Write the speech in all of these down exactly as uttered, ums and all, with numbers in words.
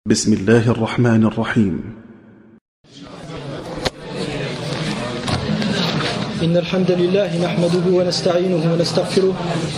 بسم الله الرحمن الرحيم. إن الحمد لله نحمده ونستعينه ونستغفره.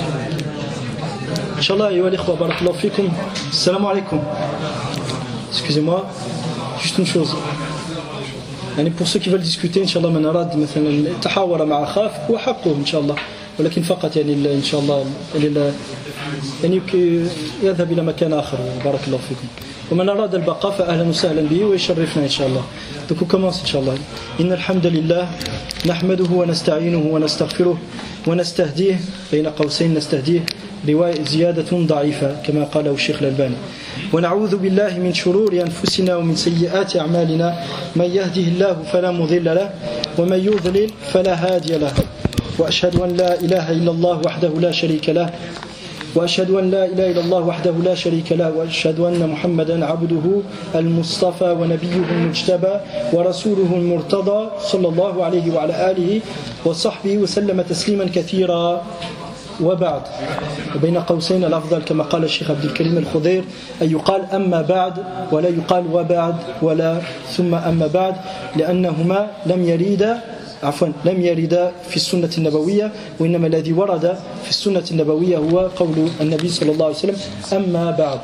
إن شاء الله أيها الإخوة بارك الله فيكم. السلام عليكم. Excusez-moi, juste une chose. يعني pour ceux qui veulent discuter إن شاء الله من أراد مثلا التحاور مع أخاه هو حقه إن شاء الله، ولكن فقط يعني إن شاء الله يعني يذهب إلى مكان آخر. بارك الله فيكم. ومن أراد البقاء فأهلا وسهلا به ويشرفنا إن شاء الله. Donc on commence إن شاء الله. إن الحمد لله نحمده ونستعينه ونستغفره ونستهديه، بين قوسين نستهديه رواية زيادة ضعيفة كما قاله الشيخ الألباني. ونعوذ بالله من شرور أنفسنا ومن سيئات أعمالنا، من يهده الله فلا مضل له ومن يضلل فلا هادي له. وأشهد أن لا إله إلا الله وحده لا شريك له وأشهد أن لا إله إلا الله وحده لا شريك له وأشهد أن محمدا عبده المصطفى ونبيه المجتبى ورسوله المرتضى صلى الله عليه وعلى آله وصحبه وسلم تسليما كثيرا. وبعد، وبين قوسين الأفضل كما قال الشيخ عبد الكريم الخضير أن يقال أما بعد ولا يقال وبعد ولا ثم أما بعد، لأنهما لم يريدا عفوا لم يرد في السنة النبوية، وإنما الذي ورد في السنة النبوية هو قول النبي صلى الله عليه وسلم أما بعد.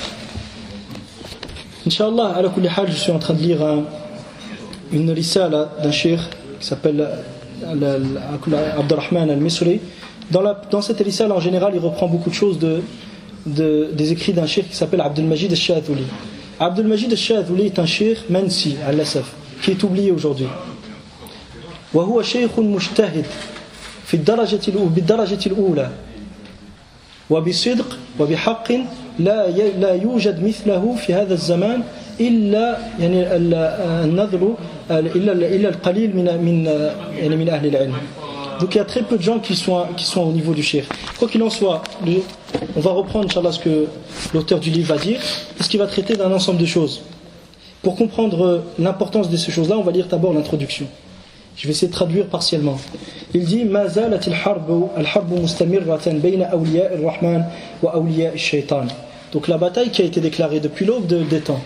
Inch'Allah, à la kulli hal, je suis en train de lire un, une risala d'un cheikh qui s'appelle Abdurrahman al-Misri. Dans, la, dans cette risala, en général, il reprend beaucoup de choses de, de, des écrits d'un cheikh qui s'appelle Abdul Majid al-Shadhuli. Abdul Majid al-Shadhuli est un cheikh mansi, al-Lasaf, qui est oublié aujourd'hui. وهو شيخ مجتهد في الدرجة بالدرجة الأولى وبصدق وبحق لا لا يوجد مثله في هذا الزمان إلا يعني النذر إلا إلا القليل من من يعني من أهل العلم. Donc il y a très peu de gens qui sont qui sont au niveau du cheikh. Quoi qu'il en soit, on va reprendre inchallah ce que l'auteur du livre va dire, parce qu'il va traiter d'un ensemble de choses. Pour comprendre l'importance de ces choses-là, on va lire d'abord l'introduction. Je vais essayer de traduire partiellement. Il dit ما زالت الحرب الحرب مستمرة بين أولياء الرحمن وأولياء الشيطان. Donc la bataille qui a été déclarée depuis l'aube de, des temps.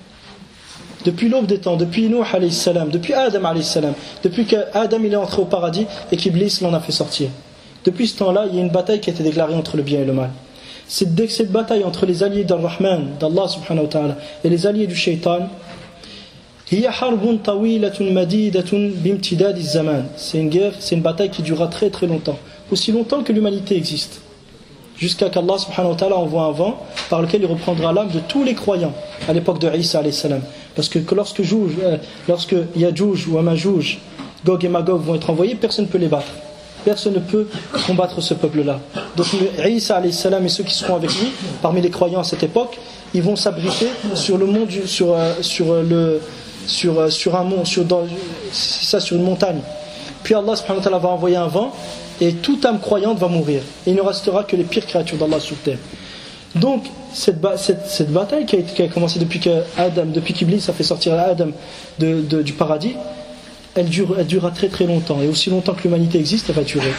Depuis l'aube des temps, depuis Nuh alayhi salam, depuis Adam alayhi salam, depuis que Adam il est entré au paradis et qu'Iblis l'en a fait sortir. Depuis ce temps-là, il y a une bataille qui a été déclarée entre le bien et le mal. Cette, cette bataille entre les alliés d'Al-Rahman, d'Allah subhanahu wa ta'ala, et les alliés du shaitan, هي حرب طويلة مديدة بامتداد الزمان. C'est une guerre, c'est une bataille qui durera très très longtemps, aussi longtemps que l'humanité existe, jusqu'à qu'Allah subhanahu wa ta'ala envoie un vent par lequel il reprendra l'âme de tous les croyants à l'époque de Isa alayhi salam. Parce que lorsque Jouj, euh, lorsque Yajouj ou Amajouj, Gog et Magog vont être envoyés, personne ne peut les battre, personne ne peut combattre ce peuple-là. Donc Isa alayhi salam et ceux qui seront avec lui parmi les croyants à cette époque, ils vont s'abriter sur le mont du, sur euh, sur le Sur, sur un mont, sur, dans, ça, sur une montagne. Puis Allah subhanahu wa ta'ala va envoyer un vent et toute âme croyante va mourir. Et il ne restera que les pires créatures d'Allah sur terre. Donc, cette, cette, cette bataille qui a, qui a commencé depuis que Adam, depuis qu'Iblis a fait sortir Adam de, de, du paradis, elle, dure, elle durera très très longtemps. Et aussi longtemps que l'humanité existe, elle va durer.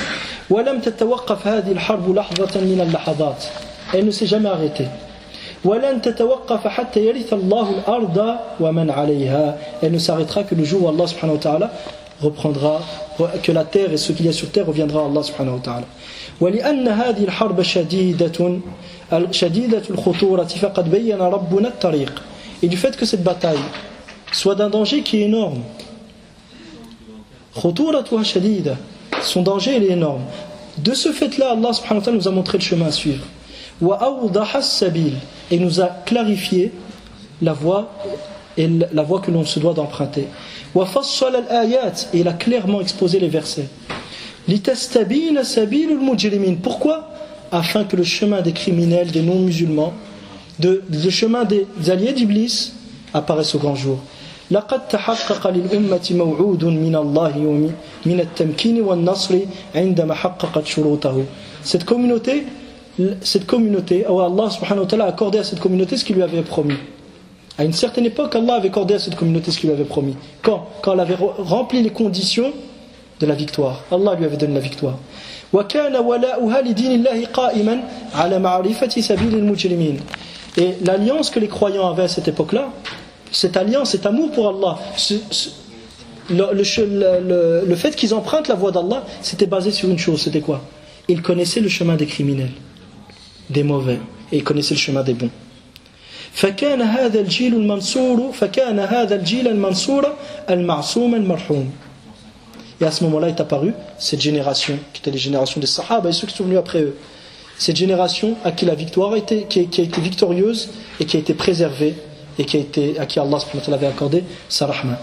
Elle ne s'est jamais arrêtée. وَلَن تَتَوَقَّفَ حَتَّى يَرِثَ اللَّهُ الْأَرْضَ وَمَنْ عَلَيْهَا. Elle ne s'arrêtera que le jour où Allah subhanahu wa ta'ala reprendra, que la terre et ce qu'il y a sur terre reviendra à Allah subhanahu wa ta'ala. وَلِأَنَّ هَذِهِ الْحَرْبَ شَدِيدَةٌ شَدِيدَةُ الْخُطُورَةِ فَقَدْ بَيَّنَ رَبُّنَا الطَّرِيقَ. Et du fait que cette bataille soit d'un danger qui est énorme, خُطُورَتُهَا شَدِيدَةٌ, son danger il est énorme. De ce fait-là, Allah subhanahu wa ta'ala nous a montré le chemin à suivre. وَأَوْضَحَ السَّبِيلَ, et nous a clarifié la voie et la voie que l'on se doit d'emprunter. وَفَصَّلَ الْآيَاتِ, et il a clairement exposé les versets. لِتَسْتَبِينَ سَبِيلُ الْمُجْرِمِينَ, pourquoi? Afin que le chemin des criminels, des non-musulmans, de, le chemin des alliés d'Iblis apparaisse au grand jour. لَقَدْ تَحَقَّقَ لِلْأُمَّةِ مَوْعُودٌ مِنَ اللَّهِ مِنَ التَّمْكِينِ وَالنَّصْرِ عِنْدَمَا حَقَّقَتْ شُرُوطَهُ. Cette communauté Cette communauté, oh Allah subhanahu wa ta'ala a accordé à cette communauté ce qu'il lui avait promis. À une certaine époque, Allah avait accordé à cette communauté ce qu'il lui avait promis. Quand Quand elle avait rempli les conditions de la victoire. Allah lui avait donné la victoire. وَكَانَ وَلَاؤُهَا لِدِينِ اللَّهِ قَائِمًا عَلَى مَعْرِفَةِ سَبِيلِ الْمُجْرِمِينَ. Et l'alliance que les croyants avaient à cette époque-là, cette alliance, cet amour pour Allah, ce, ce, le, le, le, le fait qu'ils empruntent la voie d'Allah, c'était basé sur une chose, c'était quoi? Ils connaissaient le chemin des criminels, des mauvais, et ils connaissaient le chemin des bons. فكان هذا الجيل المنصور فكان هذا الجيل المنصور المعصوم المرحوم. Et à ce moment-là est apparue cette génération, qui était les générations des Sahaba et ceux qui sont venus après eux. Cette génération à qui la victoire a été, qui, qui a été victorieuse et qui a été préservée et qui a été, à qui Allah subhanahu wa ta'ala avait accordé sa rahma.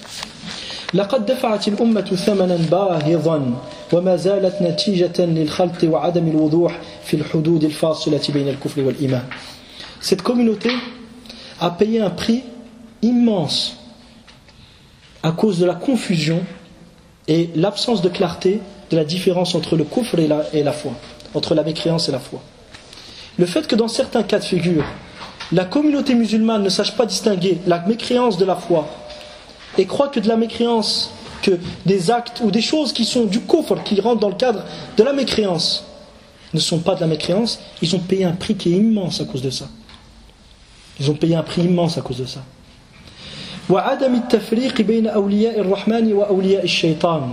لقد دفعت الأمة ثمنا باهظا وما زالت نتيجة للخلط وعدم الوضوح في الحدود الفاصلة بين الكفر والإيمان. Cette communauté a payé un prix immense à cause de la confusion et l'absence de clarté de la différence entre le kufr et la, et la foi, entre la mécréance et la foi. Le fait que dans certains cas de figure, la communauté musulmane ne sache pas distinguer la mécréance de la foi et croit que de la mécréance, que des actes ou des choses qui sont du kufr, qui rentrent dans le cadre de la mécréance, ne sont pas de la mécréance, ils ont payé un prix qui est immense à cause de ça. Ils ont payé un prix immense à cause de ça. وعدم التفريق بين أولياء الرحمن وأولياء الشيطان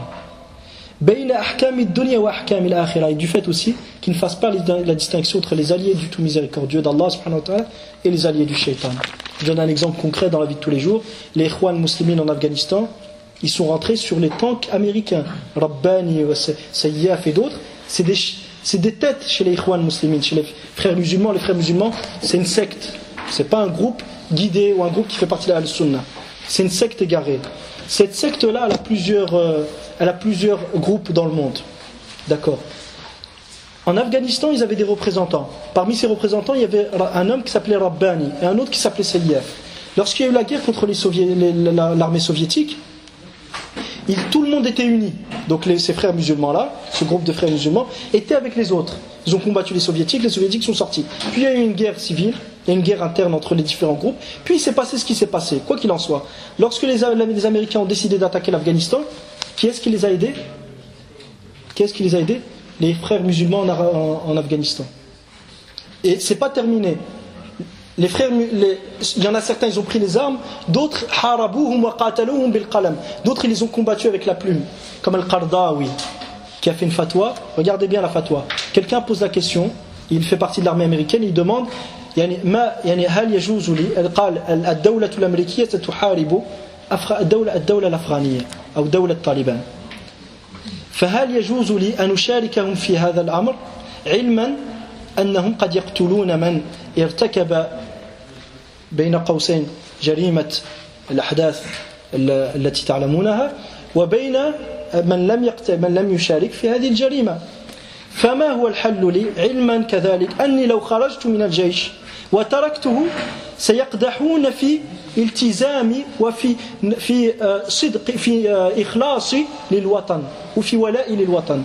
بين أحكام الدنيا وأحكام الآخرة. Et du fait aussi qu'ils ne fassent pas la distinction entre les alliés du tout miséricordieux d'Allah subhanahu wa ta'ala et les alliés du shaitan. Je donne un exemple concret dans la vie de tous les jours. Les Ikhwan muslimin en Afghanistan, ils sont rentrés sur les tanks américains, Rabbani, Sayyaf et d'autres. C'est des, c'est des têtes chez les Ikhwan muslimin, chez les frères musulmans. Les frères musulmans, c'est une secte. C'est pas un groupe guidé ou un groupe qui fait partie de la Al-Sunnah. C'est une secte égarée. Cette secte-là, elle a plusieurs, euh, elle a plusieurs groupes dans le monde. D'accord. En Afghanistan, ils avaient des représentants. Parmi ces représentants, il y avait un homme qui s'appelait Rabbani et un autre qui s'appelait Sayyaf. Lorsqu'il y a eu la guerre contre les Sovié- les, la, l'armée soviétique, il, tout le monde était uni. Donc les, ces frères musulmans-là, ce groupe de frères musulmans, étaient avec les autres. Ils ont combattu les soviétiques, les soviétiques sont sortis. Puis il y a eu une guerre civile, il y a une guerre interne entre les différents groupes. Puis il s'est passé ce qui s'est passé, quoi qu'il en soit. Lorsque les, les Américains ont décidé d'attaquer l'Afghanistan, qui est-ce qui les a aidés? Qui est-ce qui les a aidés? Les frères musulmans en, en, en Afghanistan. Et c'est pas terminé. Les frères, les, il y en a certains, ils ont pris les armes, d'autres harabuhum wa qataluhum bil qalam. D'autres ils les ont combattus avec la plume, comme Al-Qardawi qui a fait une fatwa. Regardez bien la fatwa. Quelqu'un pose la question, il fait partie de l'armée américaine, il demande يعني ما يعني هل يجوز لي قال الدولة الأمريكية ستحارب الدولة الدولة الأفغانية أو دولة طالبان فهل يجوز لي أن أشاركهم في هذا الأمر علما أنهم قد يقتلون من ارتكب بين قوسين جريمة الأحداث التي تعلمونها وبين من لم يقتل من لم يشارك في هذه الجريمة فما هو الحل لي علما كذلك أني لو خرجت من الجيش وتركته سيقدحون في التزامي وفي في صدق في إخلاصي للوطن وفي ولائي للوطن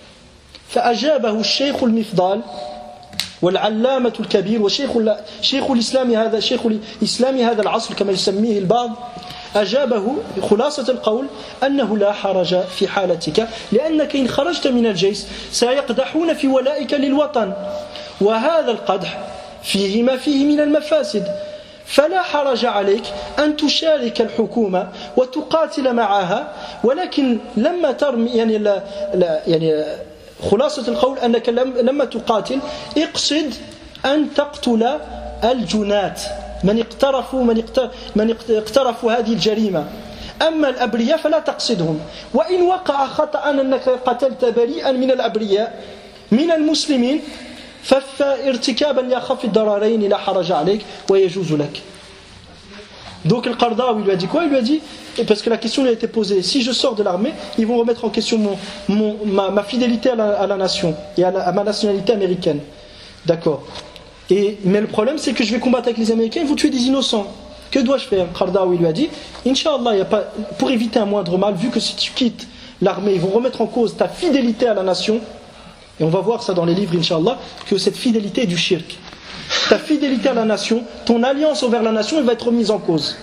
فأجابه الشيخ المفضال والعلامة الكبير وشيخ شيخ الإسلام هذا شيخ الإسلام هذا العصر كما يسميه البعض أجابه خلاصة القول أنه لا حرج في حالتك لأنك إن خرجت من الجيش سيقدحون في ولائك للوطن وهذا القدح فيه ما فيه من المفاسد فلا حرج عليك أن تشارك الحكومة وتقاتل معها ولكن لما ترمي يعني لا لا يعني خلاصة القول أنك لما تقاتل اقصد أن تقتل الجنات من اقترفوا من من اقترفوا هذه الجريمة أما الأبرياء فلا تقصدهم وإن وقع خطأ أنك قتلت بريئا من الأبرياء من المسلمين فارتكابا لأخف الضررين لا حرج عليك ويجوز لك. Donc le Qardawi lui a dit quoi? Il lui a dit, parce que la question lui a été posée, si je sors de l'armée, ils vont remettre en question mon, mon, ma, ma fidélité à la, à la nation et à, la, à ma nationalité américaine. D'accord. Et, mais le problème c'est que je vais combattre avec les Américains, ils vont tuer des innocents. Que dois-je faire? Qardawi lui a dit, Inch'Allah, y a pas, pour éviter un moindre mal, vu que si tu quittes l'armée, ils vont remettre en cause ta fidélité à la nation, et on va voir ça dans les livres, Inch'Allah, que cette fidélité est du shirk. Ta fidélité à la nation, ton alliance envers la nation, elle va être remise en cause.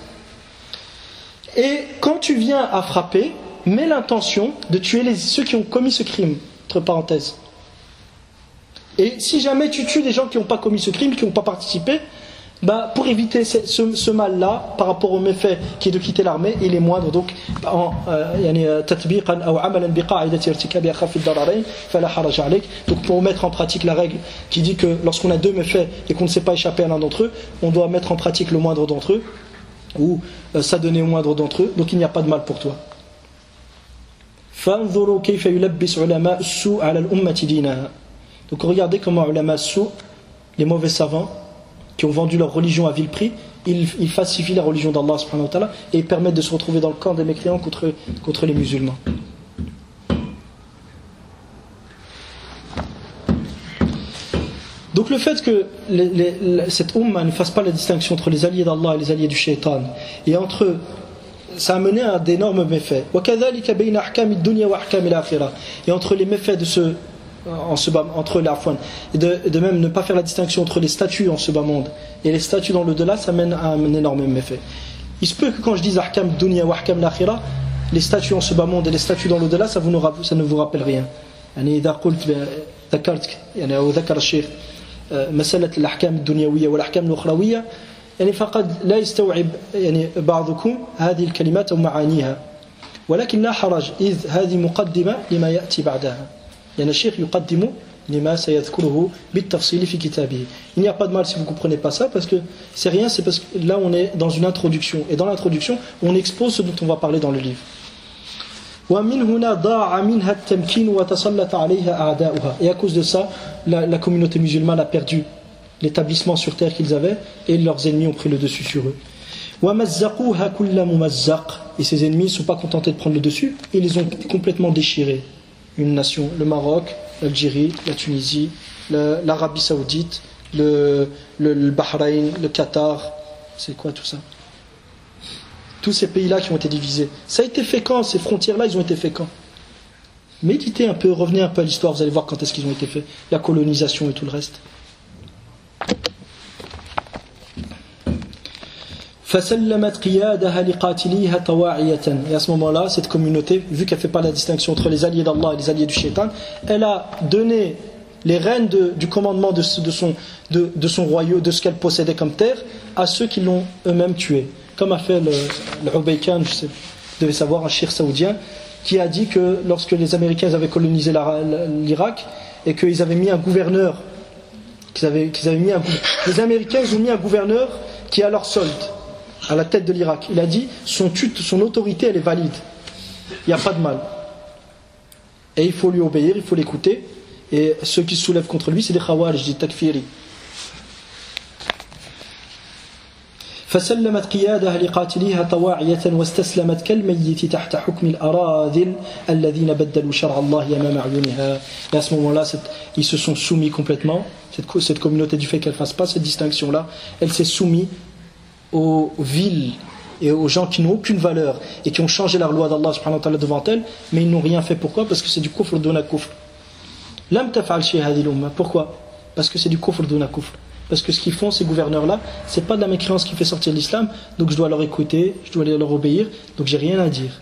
Et quand tu viens à frapper, mets l'intention de tuer les, ceux qui ont commis ce crime, entre parenthèses. Et si jamais tu tues des gens qui n'ont pas commis ce crime, qui n'ont pas participé, bah, pour éviter ce, ce, ce mal-là, par rapport au méfait qui est de quitter l'armée, il est moindre. Donc, en donc pour mettre en pratique la règle qui dit que lorsqu'on a deux méfaits et qu'on ne sait pas échapper à l'un d'entre eux, on doit mettre en pratique le moindre d'entre eux, ou euh, s'adonner au moindre d'entre eux. Donc il n'y a pas de mal pour toi. Donc regardez comment ulama as-su, les mauvais savants qui ont vendu leur religion à vil prix, ils, ils falsifient la religion d'Allah subhanahu wa ta'ala et ils permettent de se retrouver dans le camp des mécréants contre, contre les musulmans. Donc le fait que les, les, cette umma ne fasse pas la distinction entre les alliés d'Allah et les alliés du shaitan, et entre eux, ça a mené à d'énormes méfaits. Et entre les méfaits de ce En ce bas, entre la foi et de, de même ne pas faire la distinction entre les statuts en ce bas monde et les statuts dans l'au-delà, ça mène à un énorme méfait. Il se peut que quand je dise ahkam dunya wa ahkam l'akhirah, les statuts en ce bas monde et les statuts dans l'au-delà, ça, vous ne, ça ne vous rappelle rien. يعني إذا قلت ذكرت يعني أو ذكر الشيخ مسألة الأحكام الدنيوية والأحكام الأخروية يعني فقد لا يستوعب يعني بعضكم هذه الكلمات أو معانيها ولكن لا حرج إذ هذه مقدمة لما يأتي بعدها. يعني الشيخ يقدم لما سيذكره بالتفصيل في كتابه. Il n'y a pas de mal si vous ne comprenez pas ça, parce que c'est rien, c'est parce que là on est dans une introduction, et dans l'introduction on expose ce dont on va parler dans le livre. ومن هنا ضاع منها التمكين وتسلط عليها أعداؤها. Et à cause de ça, la, la communauté musulmane a perdu l'établissement sur terre qu'ils avaient, et leurs ennemis ont pris le dessus sur eux. ومزقوها كل ممزق. Et ces ennemis ne sont pas contentés de prendre le dessus, ils les ont complètement déchirés. Une nation, le Maroc, l'Algérie, la Tunisie, le, l'Arabie Saoudite, le, le, le Bahreïn, le Qatar, c'est quoi tout ça? Tous ces pays-là qui ont été divisés. Ça a été fait quand? Ces frontières-là, ils ont été faits quand? Méditez un peu, revenez un peu à l'histoire, vous allez voir quand est-ce qu'ils ont été faits. La colonisation et tout le reste. Et à ce moment-là, cette communauté, vu qu'elle ne fait pas la distinction entre les alliés d'Allah et les alliés du shaitan, elle a donné les rênes de, du commandement de, de, son, de, de son royaume, de ce qu'elle possédait comme terre, à ceux qui l'ont eux-mêmes tué. Comme a fait le, le Ubaykan, je sais, vous devez savoir, un cheikh saoudien, qui a dit que lorsque les Américains avaient colonisé l'Irak et qu'ils avaient mis un gouverneur, qu'ils avaient, qu'ils avaient mis un, les Américains ils ont mis un gouverneur qui est à leur solde, à la tête de l'Irak. Il a dit son, son autorité elle est valide, il n'y a pas de mal et il faut lui obéir, il faut l'écouter, et ceux qui se soulèvent contre lui c'est des khawarij, des takfiri. فسلمت قيادها لقاتليها طواعية واستسلمت كالميت تحت حكم الأراذل الذين بدلوا شرع الله أمام أعينها. Et à ce moment-là, ils se sont soumis complètement. Cette, cette communauté, du fait qu'elle ne fasse pas cette distinction-là, elle s'est soumise aux villes et aux gens qui n'ont aucune valeur et qui ont changé la loi d'Allah subhanahu wa ta'ala devant elle, mais ils n'ont rien fait. Pourquoi? Parce que c'est du kufr duna kufr. Lam taf'al shay hadhihi al-umma. Pourquoi? Parce que c'est du kufr duna kufr. Parce que ce qu'ils font, ces gouverneurs-là, c'est pas de la mécréance qui fait sortir l'islam, donc je dois leur écouter, je dois leur obéir, donc j'ai rien à dire.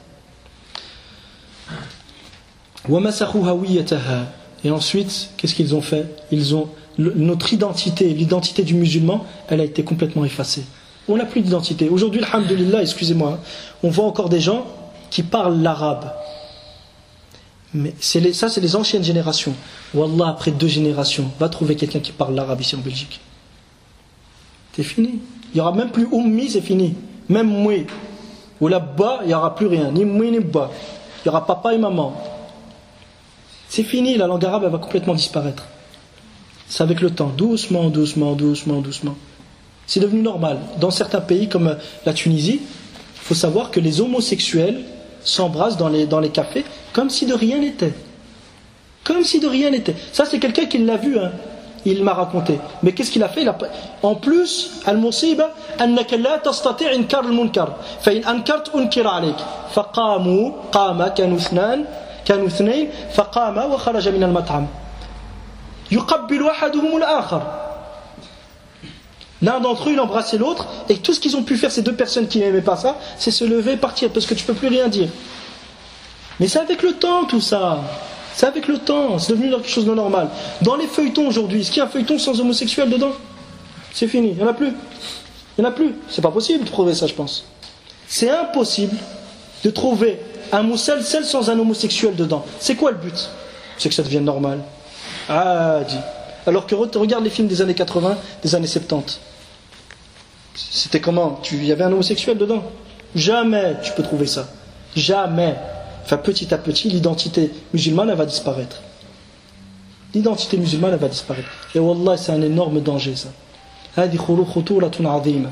Et ensuite, qu'est-ce qu'ils ont fait? Ils ont notre identité, l'identité du musulman, elle a été complètement effacée. On n'a plus d'identité. Aujourd'hui, alhamdulillah, excusez-moi, on voit encore des gens qui parlent l'arabe. Mais c'est les, ça, c'est les anciennes générations. Wallah, après deux générations, va trouver quelqu'un qui parle l'arabe ici en Belgique. C'est fini. Il n'y aura même plus ummi, c'est fini. Même moui. Ou là-bas, il n'y aura plus rien. Ni moui, ni ba. Il y aura papa et maman. C'est fini, la langue arabe, elle va complètement disparaître. C'est avec le temps. Doucement, doucement, doucement, doucement. C'est devenu normal. Dans certains pays comme la Tunisie, il faut savoir que les homosexuels s'embrassent dans les, dans les cafés comme si de rien n'était. Comme si de rien n'était. Ça, c'est quelqu'un qui l'a vu, hein. Il m'a raconté. Mais qu'est-ce qu'il a fait? Il a... En plus, al-musiba, annaka la tastati' inkar al-munkar. Fa in ankart unkira alayk. Faqamu, qama, kanu ithnan, kanu ithnayn, faqama wa kharaja min al-mat'am. Yuqabbilu ahaduhum al-akhar. L'un d'entre eux, il embrassait l'autre, et tout ce qu'ils ont pu faire, ces deux personnes qui n'aimaient pas ça, c'est se lever et partir, parce que tu ne peux plus rien dire. Mais c'est avec le temps tout ça. C'est avec le temps, c'est devenu quelque chose de normal. Dans les feuilletons aujourd'hui, est-ce qu'il y a un feuilleton sans homosexuel dedans? C'est fini, il n'y en a plus. Il n'y en a plus. C'est pas possible de trouver ça, je pense. C'est impossible de trouver un musalsal sans un homosexuel dedans. C'est quoi le but? C'est que ça devienne normal. Ah, dit. Alors que regarde les films des années quatre-vingts, des années soixante-dix. C'était comment? Il y avait un homosexuel dedans? Jamais tu peux trouver ça. Jamais. Enfin, petit à petit, l'identité musulmane, elle va disparaître. L'identité musulmane, elle va disparaître. Et wallah, c'est un énorme danger, ça. هذه خطورة عظيمة.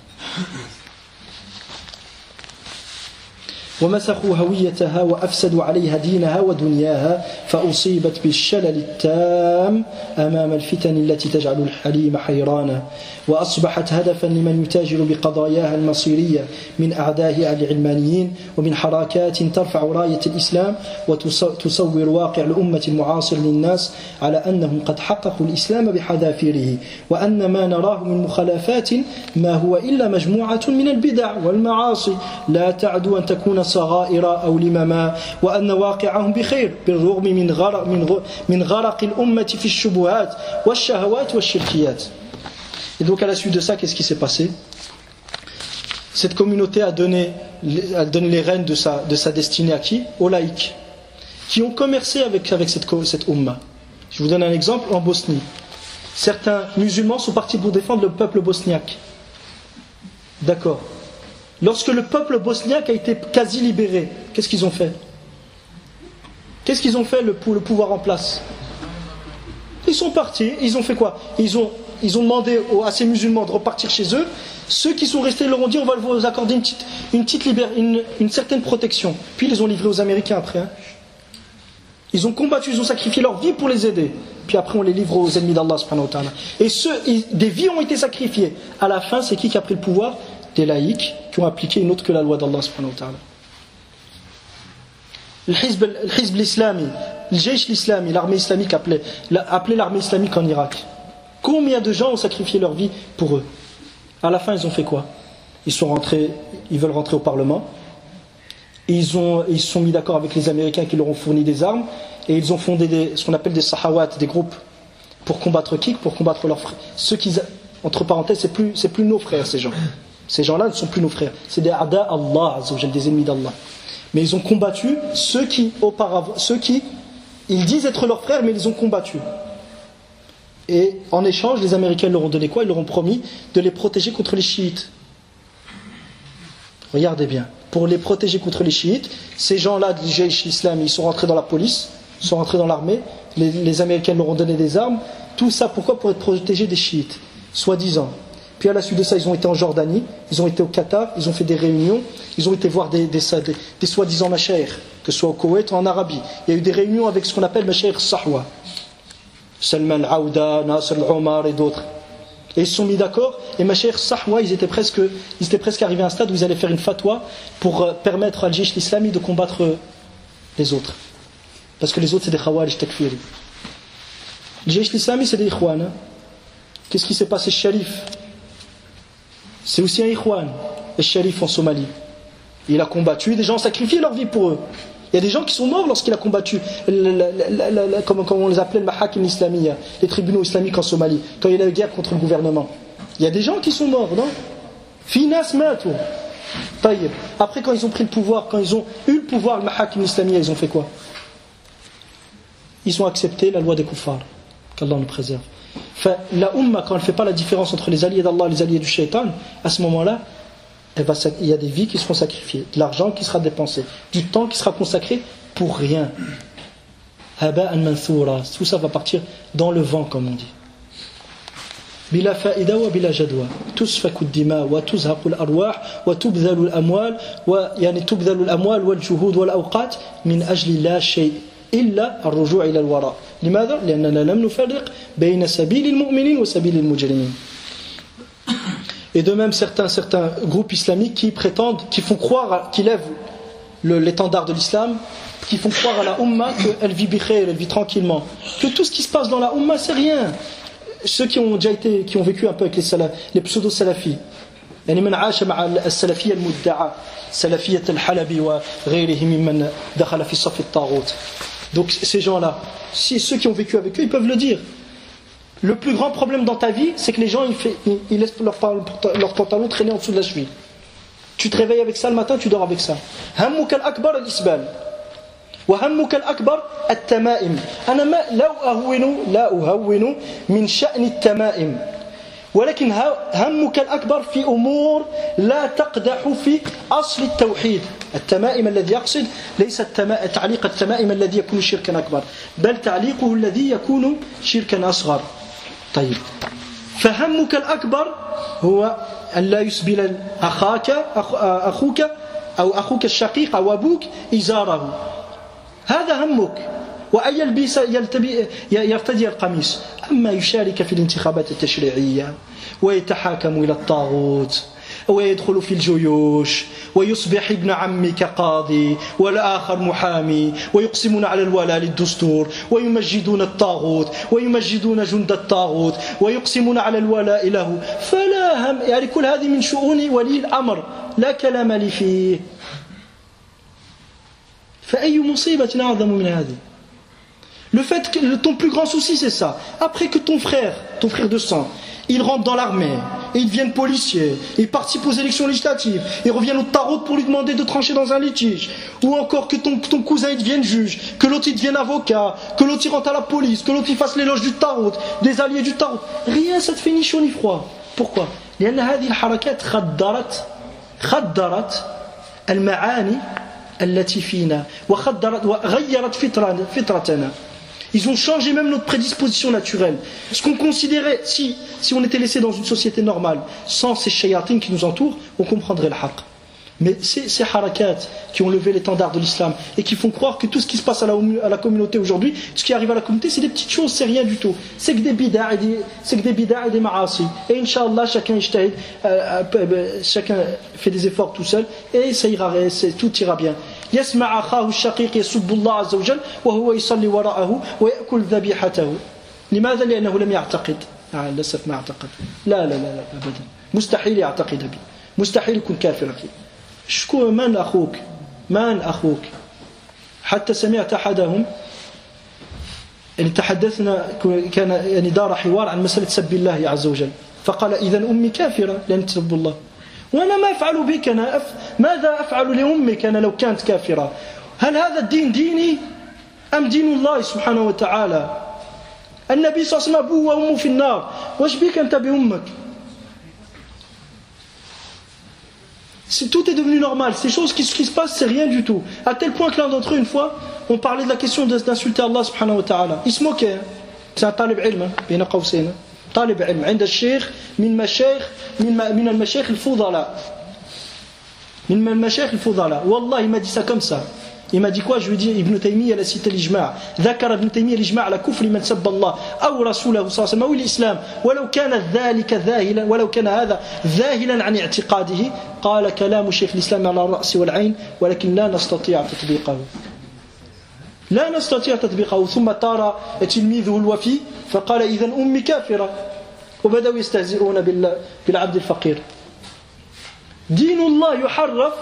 ومسخوا هويتها وأفسدوا عليها دينها ودنياها فأصيبت بالشلل التام أمام الفتن التي تجعل الحليم حيرانا وأصبحت هدفا لمن يتاجر بقضاياها المصيرية من أعدائها العلمانيين ومن حركات ترفع راية الإسلام وتصور واقع الأمة المعاصر للناس على أنهم قد حققوا الإسلام بحذافيره وأن ما نراه من مخالفات ما هو إلا مجموعة من البدع والمعاصي لا تعدو أن تكون صغائر أو لمما وأن واقعهم بخير بالرغم من غرق, من غرق الأمة في الشبهات والشهوات والشركيات. Et donc à la suite de ça, qu'est-ce qui s'est passé? Cette communauté a donné, a donné les rênes de sa, de sa destinée à qui? Aux laïcs, qui ont commercé avec, avec cette, cette umma. Je vous donne un exemple, en Bosnie. Certains musulmans sont partis pour défendre le peuple bosniaque. D'accord. Lorsque le peuple bosniaque a été quasi libéré, qu'est-ce qu'ils ont fait? Qu'est-ce qu'ils ont fait le, pour le pouvoir en place? Ils sont partis, ils ont fait quoi? Ils ont, ils ont demandé aux, à ces musulmans de repartir chez eux. Ceux qui sont restés leur ont dit on va vous accorder une, petite, une, petite libér- une, une certaine protection. Puis ils les ont livrés aux Américains après. Hein. Ils ont combattu, ils ont sacrifié leur vie pour les aider. Puis après on les livre aux ennemis d'Allah subhanahu wa ta'ala. Et ceux, ils, des vies ont été sacrifiées. À la fin, c'est qui qui a pris le pouvoir? Des laïcs qui ont appliqué une autre que la loi d'Allah subhanahu wa ta'ala. Le Hizb, le Hizb l'islami, le Jaish l'islami, l'armée islamique appelée, appelée l'armée islamique en Irak. Combien de gens ont sacrifié leur vie pour eux? À la fin, ils ont fait quoi? Ils sont rentrés, ils veulent rentrer au Parlement. Et ils ont, ils se sont mis d'accord avec les Américains qui leur ont fourni des armes. Et ils ont fondé des, ce qu'on appelle des sahawat, des groupes pour combattre qui? Pour combattre leurs frères. Ceux qui, entre parenthèses, c'est plus, c'est plus nos frères, ces gens. Ces gens-là ne sont plus nos frères. C'est des Ada Allah, des ennemis d'Allah. Mais ils ont combattu ceux qui, auparavant, ceux qui, ils disent être leurs frères, mais ils ont combattu. Et en échange, les Américains leur ont donné quoi? Ils leur ont promis de les protéger contre les chiites. Regardez bien. Pour les protéger contre les chiites, ces gens-là du Jaish l'Islam, ils sont rentrés dans la police, ils sont rentrés dans l'armée, les, les Américains leur ont donné des armes. Tout ça, pourquoi? Pour être protégés des chiites, soi-disant. Puis à la suite de ça, ils ont été en Jordanie, ils ont été au Qatar, ils ont fait des réunions, ils ont été voir des, des, des, des soi-disant mashaïr, que ce soit au Koweït ou en Arabie. Il y a eu des réunions avec ce qu'on appelle mashaïr Sahwa. Salman Aouda, Nasser al-Omar et d'autres. Et ils se sont mis d'accord, et mashaïr Sahwa, ils étaient presque, ils étaient presque arrivés à un stade où ils allaient faire une fatwa pour euh, permettre à Jaish l'islami de combattre euh, les autres. Parce que les autres, c'est des Khawarij Takfiri. Le Jaish l'islami, c'est des Ikhwan. Hein. Qu'est-ce qui s'est passé, Sharif? C'est aussi un Ikhwan, le Sharif en Somalie. Il a combattu, des gens ont sacrifié leur vie pour eux. Il y a des gens qui sont morts lorsqu'il a combattu, comme on les appelait, le Mahakim Islamiyya, les tribunaux islamiques en Somalie, quand il y a eu guerre contre le gouvernement. Il y a des gens qui sont morts, non? Finas Matou. Après, quand ils ont pris le pouvoir, quand ils ont eu le pouvoir, le Mahakim Islamiyya, ils ont fait quoi? Ils ont accepté la loi des kuffars. Qu'Allah nous préserve. Enfin, la Ummah, quand elle ne fait pas la différence entre les alliés d'Allah et les alliés du shaitan, à ce moment-là, elle va, il y a des vies qui seront sacrifiées, de l'argent qui sera dépensé, du temps qui sera consacré pour rien. Haba'an manthura, tout ça va partir dans le vent, comme on dit. Bila fa'ida wa bila jadwa, tusfaku ad-dima wa tuzhaqu al-arwah wa tubdhalu al-amwal wa yani tubdhalu al-amwal wal juhud wal awqat min ajli la shay' إلا الرجوع إلى الوراء. لماذا؟ لأننا لم نفرق بين سبيل المؤمنين وسبيل المجرمين. Et de même certains, certains groupes islamiques qui prétendent, qui font croire, qui lèvent le, l'étendard de l'islam, qui font croire à la Ummah qu'elle vit bikhair, elle vit tranquillement, que tout ce qui se passe dans la Ummah c'est rien. Ceux qui ont déjà été, qui ont vécu un peu avec les, salaf, les pseudo-salafis, يعني من عاش مع السلفية المدعاة سلفية الحلبي وغيرهم ممن دخل في صف الطاغوت. Donc ces gens-là, si ceux qui ont vécu avec eux, ils peuvent le dire. Le plus grand problème dans ta vie, c'est que les gens ils, fait, ils, ils laissent leur, leur pantalon traîner en dessous de la cheville. Tu te réveilles avec ça le matin, tu dors avec ça. همك الأكبر الإسبال وهمك الأكبر التمائم. أنا ما لا أهون لا أهون من شأن التمائم ولكن همك الأكبر في أمور لا تقدح في أصل التوحيد. التمائم الذي يقصد ليس التما... تعليق التمائم الذي يكون شركا أكبر بل تعليقه الذي يكون شركا أصغر. طيب فهمك الأكبر هو أن لا يسبل أخاك أخوك أو أخوك الشقيق أو أبوك إزاره. هذا همك. وأن يلبس يرتدي القميص. أما يشارك في الانتخابات التشريعية ويتحاكم إلى الطاغوت ويدخل في الجيوش ويصبح ابن عمك قاضي والآخر محامي ويقسمون على الولاء للدستور ويمجدون الطاغوت ويمجدون جند الطاغوت ويقسمون على الولاء له فلا هم. يعني كل هذه من شؤون ولي الأمر لا كلام لي فيه. فأي مصيبة أعظم من هذه. Le fait que ton plus grand souci c'est ça. Après que ton frère, ton frère de sang, il rentre dans l'armée, et il devient policier, il participe aux élections législatives, il revient au tarot pour lui demander de trancher dans un litige, ou encore que ton, que ton cousin il devienne juge, que l'autre il devienne avocat, que l'autre il rentre à la police, que l'autre il fasse l'éloge du tarot, des alliés du tarot. Rien, ça te fait ni chaud ni froid. Pourquoi? لأن هذه الحركات خدرت خدرت المعاني التي فينا وخدرت وغيرت فطرتنا. Ils ont changé même notre prédisposition naturelle. Ce qu'on considérait, si, si on était laissé dans une société normale, sans ces shayatines qui nous entourent, on comprendrait le haqq. Mais ces, ces harakats qui ont levé l'étendard de l'islam et qui font croire que tout ce qui se passe à la, à la communauté aujourd'hui, ce qui arrive à la communauté, c'est des petites choses, c'est rien du tout. C'est que des bid'a et des, c'est que des bid'a et des ma'asi. Et Inch'Allah, chacun ijtahid, euh, euh, chacun fait des efforts tout seul et ça ira, tout ira bien. يسمع أخاه الشقيق يسب الله عز وجل وهو يصلي وراءه ويأكل ذبيحته. لماذا؟ لأنه لم يعتقد. آه للأسف ما اعتقد. لا لا لا لا أبدا. مستحيل يعتقد به. مستحيل يكون كافر. شكو من أخوك؟ من أخوك؟ حتى سمعت أحدهم يعني تحدثنا كان يعني دار حوار عن مسألة سب الله عز وجل فقال إذا أمي كافرة لأن تسب الله. وأنا ما أفعل بك أنا أف... ماذا أفعل لأمك أنا لو كانت كافرة؟ هل هذا الدين ديني أم دين الله سبحانه وتعالى؟ النبي صلى الله عليه وسلم أبوه وأمه في النار وش بك أنت بأمك؟ C'est, tout est devenu normal. Ces choses qui, qui se passent, c'est rien du tout. À tel point que l'un d'entre eux, une fois, on parlait de la question d'insulter Allah subhanahu wa ta'ala. Il se moquait. C'est un talib ilm, بين قوسين. طالب علم عند الشيخ من مشايخ من من المشايخ الفضلاء من المشايخ الفضلاء والله il m'a dit ça comme ça. Il m'a dit quoi? Je lui ai dit Ibn Taymiyyah a cité l'ijma'. ذكر ابن تيمية الإجماع على كفر من سب الله أو رسوله صلى الله عليه وسلم أو الإسلام ولو كان ذلك ذاهلا ولو كان هذا ذاهلا عن اعتقاده قال كلام شيخ الإسلام على الرأس والعين ولكن لا نستطيع تطبيقه لا نستطيع تطبيقه. ثم طار تلميذه الوفي فقال إذا أمي كافرة وبدأوا يستهزئون بالعبد الفقير. دين الله يحرف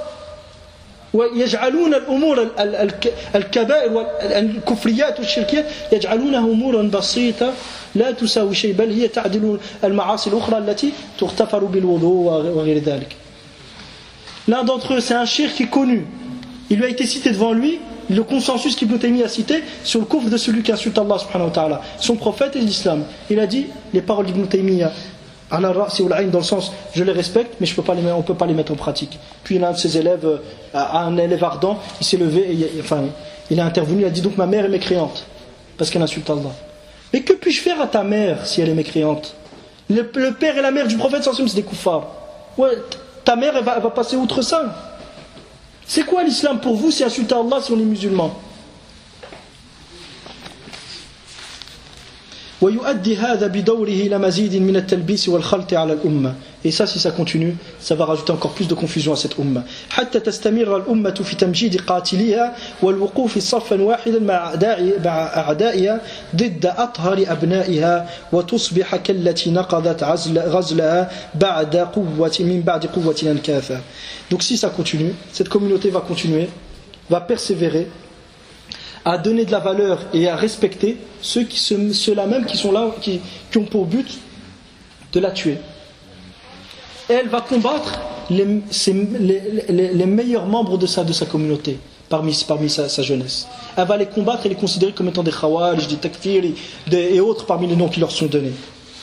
ويجعلون الأمور الكبائر والكفريات والشركيات يجعلونها أمورا بسيطة لا تساوي شيء بل هي تعدل المعاصي الأخرى التي تغتفر بالوضوء وغير ذلك. L'un d'entre eux, c'est un cheikh qui est connu. Il lui a été cité devant lui le consensus qu'Ibn Taymiyyah a cité sur le kufr de celui qui insulte Allah subhanahu wa ta'ala, son prophète et l'islam. Il a dit les paroles d'Ibn Taymiyyah ala ar-ra's wal 'ayn dans le sens je les respecte mais je peux pas les, on peut pas les mettre en pratique. Puis l'un de ses élèves, un élève ardent, il s'est levé et il, enfin il a intervenu, il a dit donc ma mère est mécréante parce qu'elle insulte Allah. Mais que puis-je faire à ta mère si elle est mécréante? Le, le père et la mère du prophète sallallahu alayhi wa sallam c'est des kuffars. Ouais, ta mère elle va, elle va passer outre ça. C'est quoi l'islam pour vous si insulter Allah si on est musulman? ويؤدي هذا بدوره إلى مزيد من التلبيس والخلط على الأمة. Et ça, si ça continue, ça va rajouter encore plus de confusion à cette umma. حتى تستمر الأمة في تمجيد قاتليها والوقوف صفا واحدا مع أعدائها ضد أطهر أبنائها وتصبح كالتي نقضت غزلها بعد قوة من بعد قوة أنكاثا. Donc si ça continue, cette communauté va continuer, va persévérer à donner de la valeur et à respecter ceux qui, ceux-là même qui sont là, qui, qui ont pour but de la tuer. Et elle va combattre les, les, les, les meilleurs membres de sa, de sa communauté, parmi, parmi sa, sa jeunesse. Elle va les combattre et les considérer comme étant des khawarij, des takfir et autres parmi les noms qui leur sont donnés.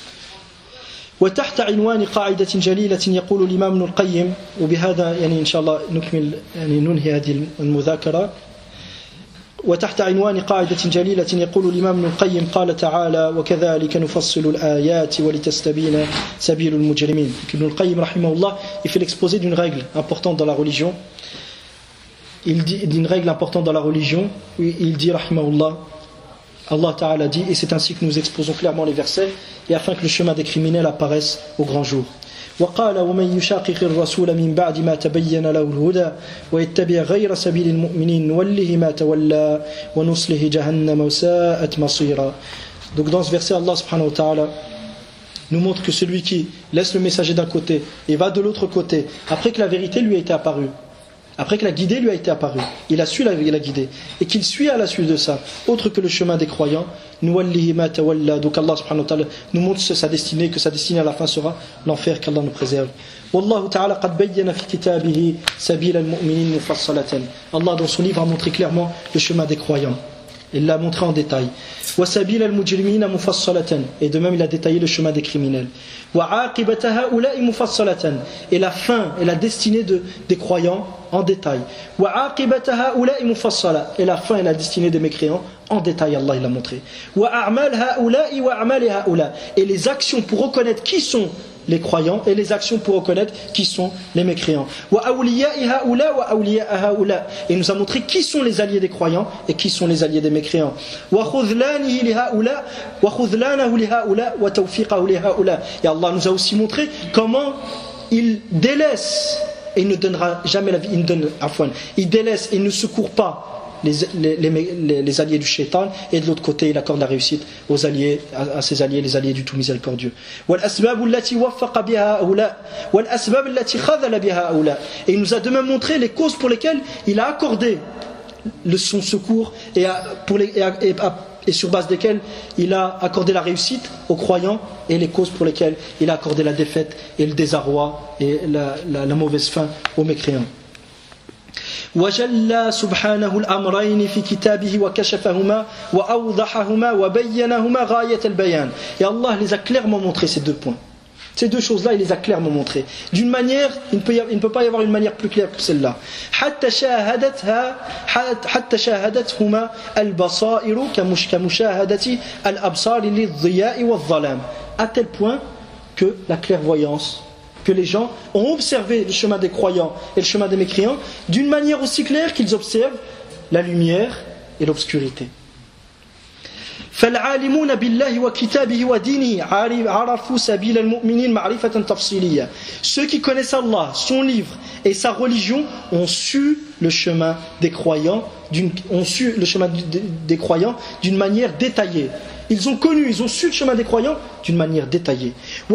وتحت عنوان قاعدة جليلة يقول الإمام ابن القيم وبهذا يعني إن شاء الله نكمل يعني ننهي هذه المذاكرة وتحت عنوان قاعدة جليلة يقول الإمام ابن القيم قال تعالى وكذلك نفصل الآيات ولتستبين سبيل المجرمين. Ibn al-Qayyim rahimahullah, il fait l'exposé d'une règle importante dans la religion. Il dit d'une règle importante dans la religion. Il dit rahimahullah, Allah Ta'ala dit, et c'est ainsi que nous exposons clairement les versets, et afin que le chemin des criminels apparaisse au grand jour. وقال ومن يشاقق الرسول من بعد ما تبين له الهدى ويتبع غير سبيل المؤمنين نوله ما تولى ونصله جهنم وساءت مصيرا. Donc dans ce verset, Allah subhanahu wa ta'ala nous montre que celui qui laisse le messager d'un côté et va de l'autre côté, après que la vérité lui a été apparue, après que la guidée lui a été apparue, il a su la, la guider, et qu'il suit à la suite de ça, autre que le chemin des croyants, nuwallihi ma tawalla. Donc Allah subhanahu wa ta'ala nous montre sa destinée, que sa destinée à la fin sera l'enfer, qu'Allah nous préserve. Wallahu ta'ala qad bayyana fi kitabihi sabila al-mu'minin mufassalatan. Allah dans son livre a montré clairement le chemin des croyants. Il l'a montré en détail. Wa sabila al-mujrimina mufassalatan. Et de même il a détaillé le chemin des criminels. Wa aqibata ha'ula'i mufassalatan. Et la fin et la destinée de, des croyants en détail. Wa aqibata ha'ula'i mufassala. Et la fin et la destinée des mécréants en détail, Allah il l'a montré. Wa a'mal ha'ula'i wa a'mali ha'ula. Et les actions pour reconnaître qui sont les croyants et les actions pour reconnaître qui sont les mécréants. Et il nous a montré qui sont les alliés des croyants et qui sont les alliés des mécréants. Et Allah nous a aussi montré comment il délaisse et il ne donnera jamais la vie, il ne donne, afwan, il délaisse et il ne secourt pas Les, les, les, les alliés du shaitan, et de l'autre côté il accorde la réussite aux alliés, à, à ses alliés, les alliés du tout miséricordieux. Et il nous a de même montré les causes pour lesquelles il a accordé le, son secours et, à, pour les, et, à, et, à, et sur base desquelles il a accordé la réussite aux croyants, et les causes pour lesquelles il a accordé la défaite et le désarroi et la, la, la mauvaise fin aux mécréants. وجل سبحانه الأمرين في كتابه وكشفهما وأوضحهما وبينهما غاية البيان. Et Allah les a clairement montré ces deux points. Ces deux choses-là, il les a clairement montrées. D'une manière, il ne peut, y avoir, il ne peut pas y avoir une manière plus claire que celle-là. حتى شاهدتها حتى شاهدتهما البصائر كمشاهدة الأبصار للضياء والظلام. À tel point que la clairvoyance, que les gens ont observé le chemin des croyants et le chemin des mécréants d'une manière aussi claire qu'ils observent la lumière et l'obscurité. فالعالمون بالله وكتابه ودينه عرفوا سبيل المؤمنين معرفة تفصيلية. Ceux qui connaissent Allah, son livre et sa religion ont su le chemin des croyants, d'une, ont su le chemin des croyants d'une manière détaillée. Ils ont connu, ils ont su le chemin des croyants d'une manière détaillée.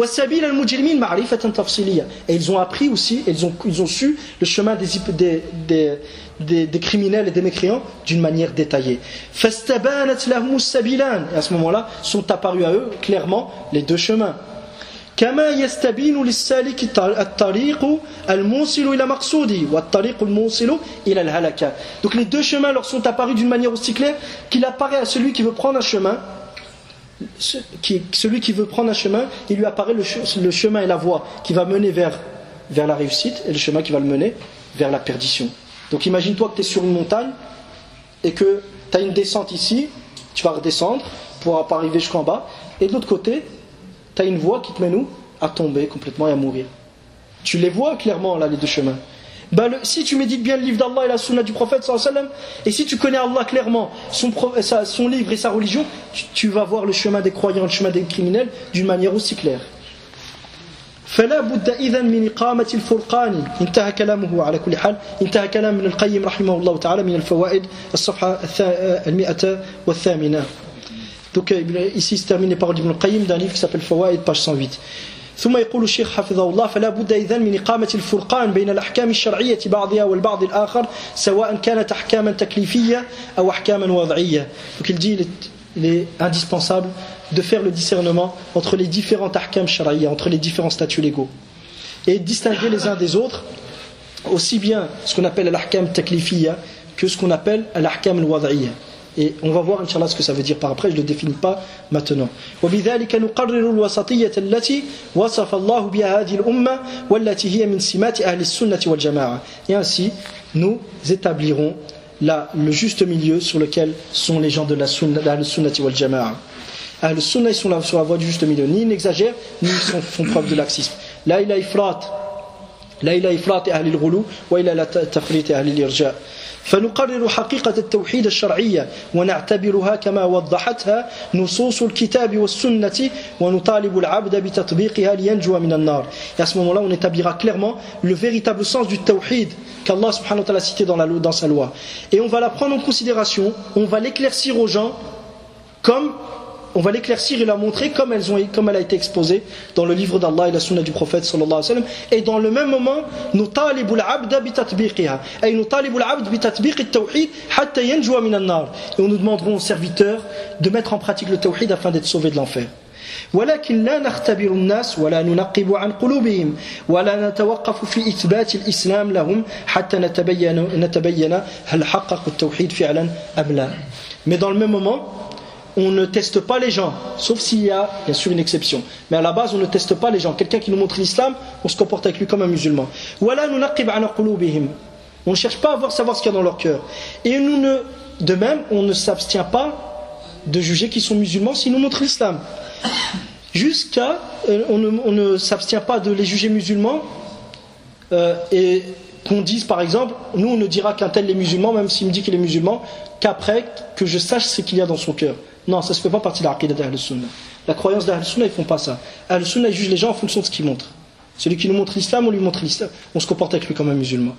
Et ils ont appris aussi, ils ont, ils ont su le chemin des, des, des, des, des criminels et des mécréants d'une manière détaillée. Et à ce moment-là, sont apparus à eux clairement les deux chemins. كما يستبين للسالك الطريق الموصل إلى مقصوده والطريق الموصل إلى الهلكة. Donc les deux chemins leur sont apparus d'une manière aussi claire qu'il apparaît à celui qui veut prendre un chemin. Qui, celui qui veut prendre un chemin, il lui apparaît le, le chemin et la voie qui va mener vers, vers la réussite, et le chemin qui va le mener vers la perdition. Donc imagine-toi que tu es sur une montagne et que tu as une descente ici, tu vas redescendre pour pas arriver jusqu'en bas, et de l'autre côté tu as une voie qui te mène où? À tomber complètement et à mourir. Tu les vois clairement là, les deux chemins. Ben, le, si tu médites bien le livre d'Allah et la sunna du prophète sallallahu alayhi wa sallam, et si tu connais Allah clairement, son, sa, son livre et sa religion, tu, tu vas voir le chemin des croyants, le chemin des criminels d'une manière aussi claire. فلا بد إذن من إقامة الفرقان. انتهى كلامه على كل حال. انتهى كلام ابن القيم رحمه الله تعالى من الفوائد الصفحة المئة والثامنة. Donc ici se terminent les paroles d'Ibn al-Qayyim d'un livre qui s'appelle Fawaid, page cent huit. ثم يقول الشيخ حفظه الله فلا بد إذن من إقامة الفرقان بين الأحكام الشرعية بعضها والبعض الآخر سواء كانت أحكاما تكليفية أو أحكاما وضعية. Donc il dit il est indispensable de faire le discernement entre les différents ahkam shar'iyya, entre les différents statuts légaux, et distinguer les uns des autres, aussi bien ce qu'on appelle l'ahkam taklifiyya que ce qu'on appelle l'ahkam al-wad'iyya. Et on va voir Inch'Allah ce que ça veut dire par après, je ne le définis pas maintenant. وبذلك نقرر الوسطية التي وصف الله بها هذه الأمة والتي هي من سمات أهل السنة والجماعة. Et ainsi nous établirons là le juste milieu sur lequel sont les gens de la sunna, de la sunnati wal jama'a. Ahl sunna ils sont là sur la voie du juste milieu, ni ils n'exagèrent ni ils sont, font preuve de laxisme. Là il a ifrat, là il a ifrat ahli al-ghulu wa ila la tafrit ahli al-irja. فنقرر حقيقة التوحيد الشرعية ونعتبرها كما وضحتها نصوص الكتاب والسنة ونطالب العبد بتطبيقها لينجو من النار. Et à ce moment-là, on établira clairement le véritable sens du tawhid qu'Allah subhanahu wa ta'ala a cité dans, la, dans sa loi. Et on va la prendre en considération, on va l'éclaircir aux gens comme on va l'éclaircir et la montrer comme, elles ont, comme elle a été exposée dans le livre d'Allah et la sunna du prophète sallallahu alayhi wa sallam. Et dans le même moment, nous talibul abda bi tatbiqiha, et nous talibul abd bi tatbiq at-tawhid hatta yanjwa min an-nar. Et on nous demanderons aux serviteurs de mettre en pratique le tawhid afin d'être sauvés de l'enfer. ولكن لا نختبر الناس ولا ننقب عن قلوبهم ولا نتوقف في إثبات الإسلام لهم حتى نتبين نتبين هل حققوا التوحيد فعلا أم لا. Mais dans le même moment, on ne teste pas les gens, sauf s'il y a bien sûr une exception. Mais à la base, on ne teste pas les gens. Quelqu'un qui nous montre l'islam, on se comporte avec lui comme un musulman. On ne cherche pas à voir, savoir ce qu'il y a dans leur cœur. Et nous ne, de même, on ne s'abstient pas de juger qu'ils sont musulmans s'ils nous montrent l'islam. Jusqu'à, on ne, on ne s'abstient pas de les juger musulmans euh, et qu'on dise par exemple, nous on ne dira qu'un tel est musulman, même s'il me dit qu'il est musulman, qu'après que je sache ce qu'il y a dans son cœur. Non, ça ne se fait pas partie de l'aqida d'Ahl Sunnah. La croyance d'Ahl Sunnah, ils ne font pas ça. Ahl Sunnah, ils jugent les gens en fonction de ce qu'ils montrent. Celui qui nous montre l'islam, on lui montre l'islam. On se comporte avec lui comme un musulman.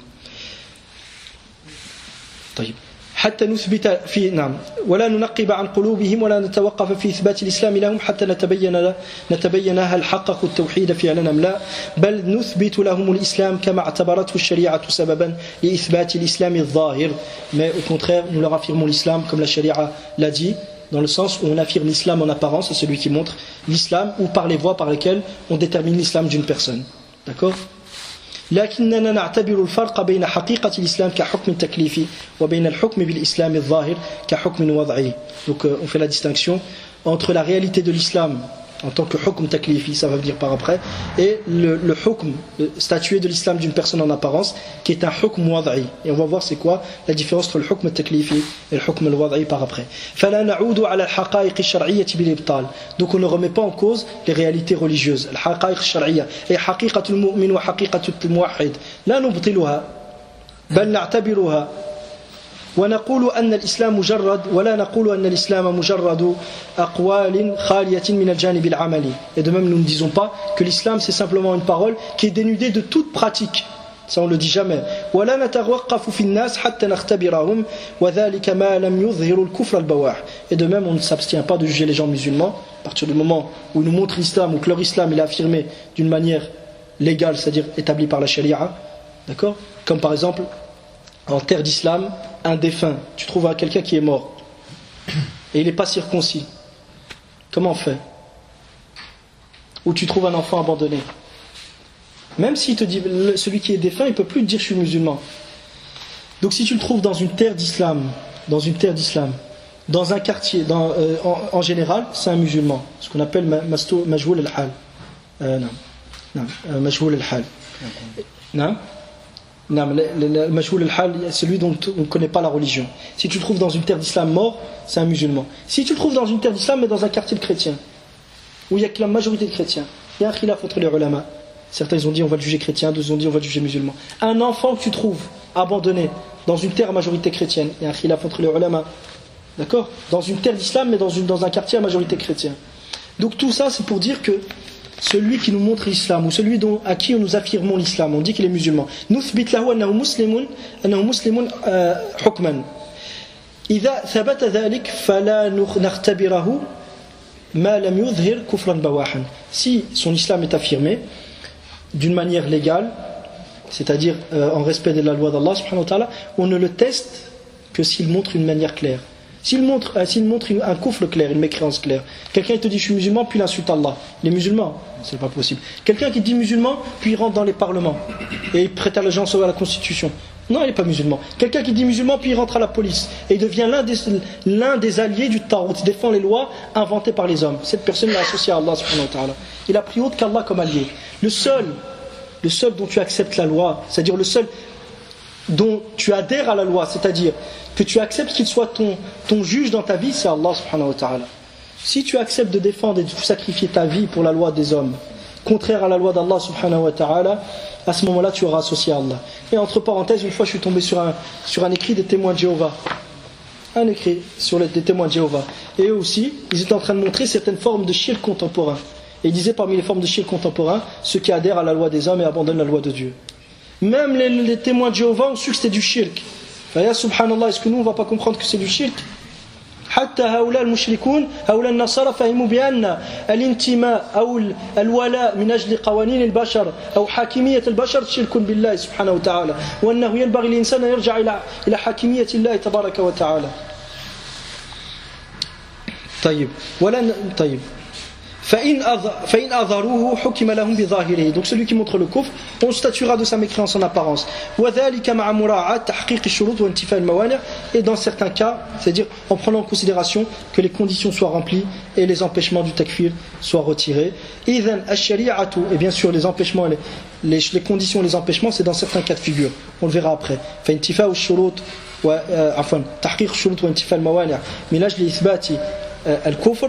طيب. حتى نثبت في نعم ولا ننقب عن قلوبهم ولا نتوقف في إثبات الإسلام لهم حتى نتبين نتبين هل حققوا التوحيد فعلا أم لا بل نثبت لهم الإسلام كما اعتبرته الشريعة سببا لإثبات الإسلام الظاهر. Mais au contraire, nous leur affirmons l'islam comme la sharia l'a dit, dans le sens où on affirme l'islam en apparence, c'est celui qui montre l'islam, ou par les voies par lesquelles on détermine l'islam d'une personne. D'accord? لكننا نعتبر الفرق بين حقيقة الإسلام كحكم تكليفي وبين الحكم بالإسلام الظاهر كحكم وضعي. Donc on fait la distinction entre la réalité de l'islam en tant que hukm taklifi, ça va venir par après, et le, le hukm, le statué de l'islam d'une personne en apparence, qui est un hukm wada'i. Et on va voir c'est quoi la différence entre le hukm taklifi et le hukm wada'i par après. فلا نعود على الحقائق الشرعية بالإبطال. Donc on ne remet pas en cause les réalités religieuses. الحقائق الشرعية هي حقيقة المؤمن وحقيقة الموحد لا نبطلها بل نعتبرها ونقول أن الإسلام مجرد ولا نقول أن الإسلام مجرد أقوال خالية من الجانب العملي. Et de même nous ne disons pas que l'islam c'est simplement une parole qui est dénudée de toute pratique. Ça on le dit jamais. ولا نتوقف في الناس حتى نختبرهم وذلك ما لم يظهر الكفر البواح. Et de même on ne s'abstient pas de juger les gens musulmans à partir du moment où ils nous montrent l'islam ou que leur islam il est affirmé d'une manière légale, c'est-à-dire établie par la sharia. D'accord? Comme par exemple en terre d'islam, un défunt, tu trouves quelqu'un qui est mort et il n'est pas circoncis. Comment on fait? Ou tu trouves un enfant abandonné. Même s'il te dit, celui qui est défunt, il ne peut plus te dire je suis musulman. Donc si tu le trouves dans une terre d'islam, dans une terre d'islam, dans un quartier, dans, euh, en, en général, c'est un musulman. Ce qu'on appelle majhoul al-hal. Euh, non, non, majhoul al-hal. Non. Non, le majhoul al-hal, celui dont on ne connaît pas la religion. Si tu le trouves dans une terre d'islam mort, c'est un musulman. Si tu le trouves dans une terre d'islam, mais dans un quartier de chrétiens, où il n'y a que la majorité de chrétiens, il y a un khilaf entre les ulama. Certains ils ont dit on va le juger chrétien, d'autres ont dit on va le juger musulman. Un enfant que tu trouves abandonné dans une terre à majorité chrétienne, il y a un khilaf entre les ulama. D'accord? Dans une terre d'islam, mais dans, une, dans un quartier à majorité chrétienne. Donc tout ça, c'est pour dire que celui qui nous montre l'islam, ou celui dont, à qui nous affirmons l'islam, on dit qu'il est musulman. Nuthbit lahu annahu muslimun, annahu muslimun hukman. إذا ثبت ذلك فلا نختبره ma lam yudhhir kufran bawahan. Si son islam est affirmé d'une manière légale, c'est-à-dire euh, en respect de la loi d'Allah subhanahu wa ta'ala, on ne le teste que s'il montre une manière claire. S'il montre, euh, s'il montre une, un kufr clair, une mécréance claire, quelqu'un te dit je suis musulman puis il insulte Allah, il est musulman, c'est pas possible. Quelqu'un qui dit musulman puis il rentre dans les parlements et il prête allégeance à la constitution, non, il n'est pas musulman. Quelqu'un qui dit musulman puis il rentre à la police et il devient l'un des, l'un des alliés du Tarout, il défend les lois inventées par les hommes. Cette personne est associée à Allah subhanahu wa ta'ala. Il a pris autre qu'Allah comme allié. Le seul, le seul dont tu acceptes la loi, c'est-à-dire le seul dont tu adhères à la loi, c'est-à-dire que tu acceptes qu'il soit ton, ton juge dans ta vie, c'est Allah subhanahu wa ta'ala. Si tu acceptes de défendre et de sacrifier ta vie pour la loi des hommes, contraire à la loi d'Allah subhanahu wa ta'ala, à ce moment-là tu auras associé à Allah. Et entre parenthèses, une fois je suis tombé sur un, sur un écrit des témoins de Jéhovah, un écrit sur les, des témoins de Jéhovah, et eux aussi ils étaient en train de montrer certaines formes de shirk contemporain, et ils disaient parmi les formes de shirk contemporain ceux qui adhèrent à la loi des hommes et abandonnent la loi de Dieu. Même les, les témoins de Jéhovah ont su que c'était du shirk. Ya subhanallah, est-ce que nous on ne va pas comprendre que c'est du shirk? حتى هؤلاء المشركون هؤلاء النصارى فهموا بأن الانتماء أو الولاء من أجل قوانين البشر أو حاكمية البشر شرك بالله سبحانه وتعالى وأنه ينبغي الإنسان أن يرجع إلى إلى حاكمية الله تبارك وتعالى. طيب ولن طيب فإن أظهروه حكم لهم بظاهره. Donc celui qui montre le kufr, on statuera de sa mécréance en apparence. وذلك مع مراعاة تحقيق الشروط وانتفاء الموانع. Et dans certains cas, c'est-à-dire en prenant en considération que les conditions soient remplies et les empêchements du takfir soient retirés. إذن الشريعة, et bien sûr les empêchements, les, les, les conditions, les empêchements, c'est dans certains cas de figure. On le verra après. فانتفاء الشروط وعفوا تحقيق الشروط وانتفاء الموانع من أجل إثبات الكفر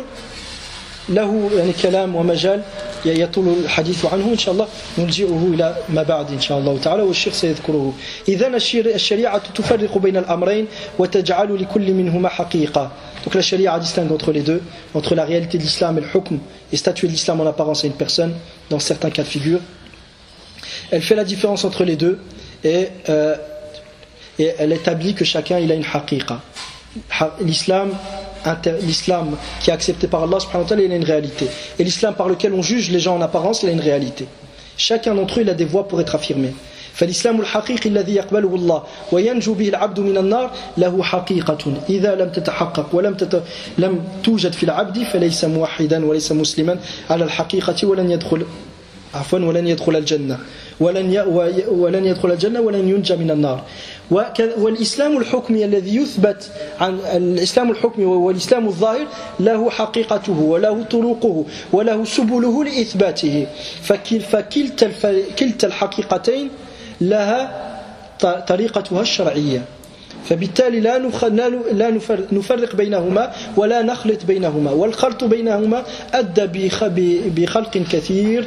له يعني كلام ومجال يطول الحديث عنه إن شاء الله نلجئه إلى ما بعد إن شاء الله تعالى والشيخ سيذكره. إذن الشريعة تفرق بين الأمرين وتجعل لكل منهما حقيقة. Donc la sharia distingue entre les deux, entre la réalité de l'islam et le hukm, et statuer de l'islam en apparence à une personne dans certains cas de figure. Elle fait la différence entre les deux et, euh, et elle établit que chacun il a une haqiqa. L'islam L'islam qui est accepté par Allah subhanahu wa ta'ala, il a une réalité. Et l'islam par lequel on juge les gens en apparence, il a une réalité. Chacun d'entre eux, il a des voies pour être affirmé. فالإسلام الحقيقي الذي يقبله الله وينجو به العبد من النار له حقيقة إذا لم تتحقق ولم تت... لم توجد في العبد فليس موحدا وليس مسلما على الحقيقة ولن يدخل عفوا ولن يدخل الجنة ولن ي... ولن يدخل الجنة ولن ينجى من النار. والإسلام الحكمي الذي يثبت عن الإسلام الحكمي والإسلام الظاهر له حقيقته وله طرقه وله سبله لإثباته. فكلتا كلتا الحقيقتين لها طريقتها الشرعية. فبالتالي لا لا نفرق بينهما ولا نخلط بينهما والخلط بينهما أدى بخلق كثير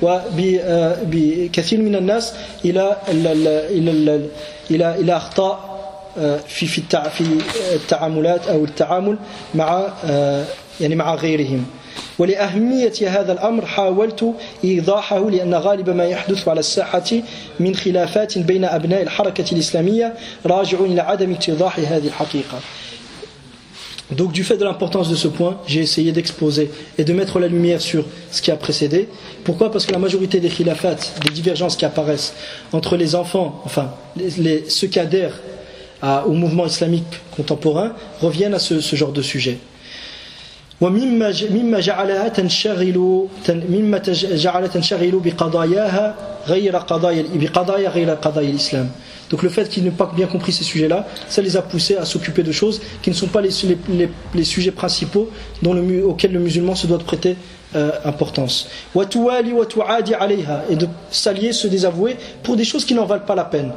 وبكثير من الناس إلى إلى إلى إلى أخطاء في في في التعاملات أو التعامل مع يعني مع غيرهم. ولأهمية هذا الأمر حاولت إيضاحه لأن غالب ما يحدث على الساحة من خلافات بين أبناء الحركة الإسلامية راجع إلى عدم اتضاح هذه الحقيقة. Donc du fait de l'importance de ce point, j'ai essayé d'exposer et de mettre la lumière sur ce qui a précédé. Pourquoi ? Parce que la majorité des khilafats, des divergences qui apparaissent entre les enfants, enfin les, les, ceux qui adhèrent à, au mouvement islamique contemporain, reviennent à ce, ce genre de sujet. ومما مما جعلها تنشغل مما جعل تنشغل بقضاياها غير قضايا بقضايا غير قضايا الإسلام. Donc le fait qu'ils n'aient pas bien compris ces sujets-là, ça les a poussés à s'occuper de choses qui ne sont pas les, les, les sujets principaux dont le, auxquels le musulman se doit de prêter euh, importance. Et de s'allier, se désavouer pour des choses qui n'en valent pas la peine.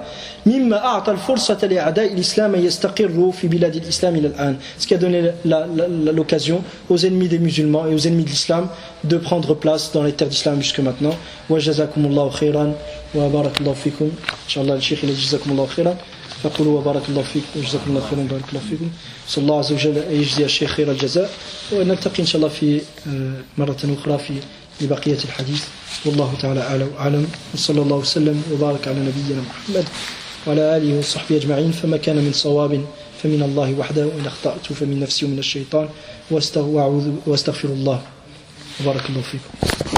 Ce qui a donné la, la, la, l'occasion aux ennemis des musulmans et aux ennemis de l'islam de prendre place dans les terres d'islam jusque maintenant. Wa jazakumullahu khairan wa barakallahu fikum. Inch'Allah, le cheikh il a dit jazakumullahu khairan. فقولوا وبارك الله فيكم وجزاكم الله خيرا وبارك الله فيكم. صلى الله عز وجل أن يجزي الشيخ خير الجزاء ونلتقي إن شاء الله في مرة أخرى في لبقية الحديث والله تعالى أعلم وصلى الله وسلم وبارك على نبينا محمد وعلى آله وصحبه أجمعين. فما كان من صواب فمن الله وحده وإن أخطأت فمن نفسي ومن الشيطان وأستغفر الله. Barakallahu fikum.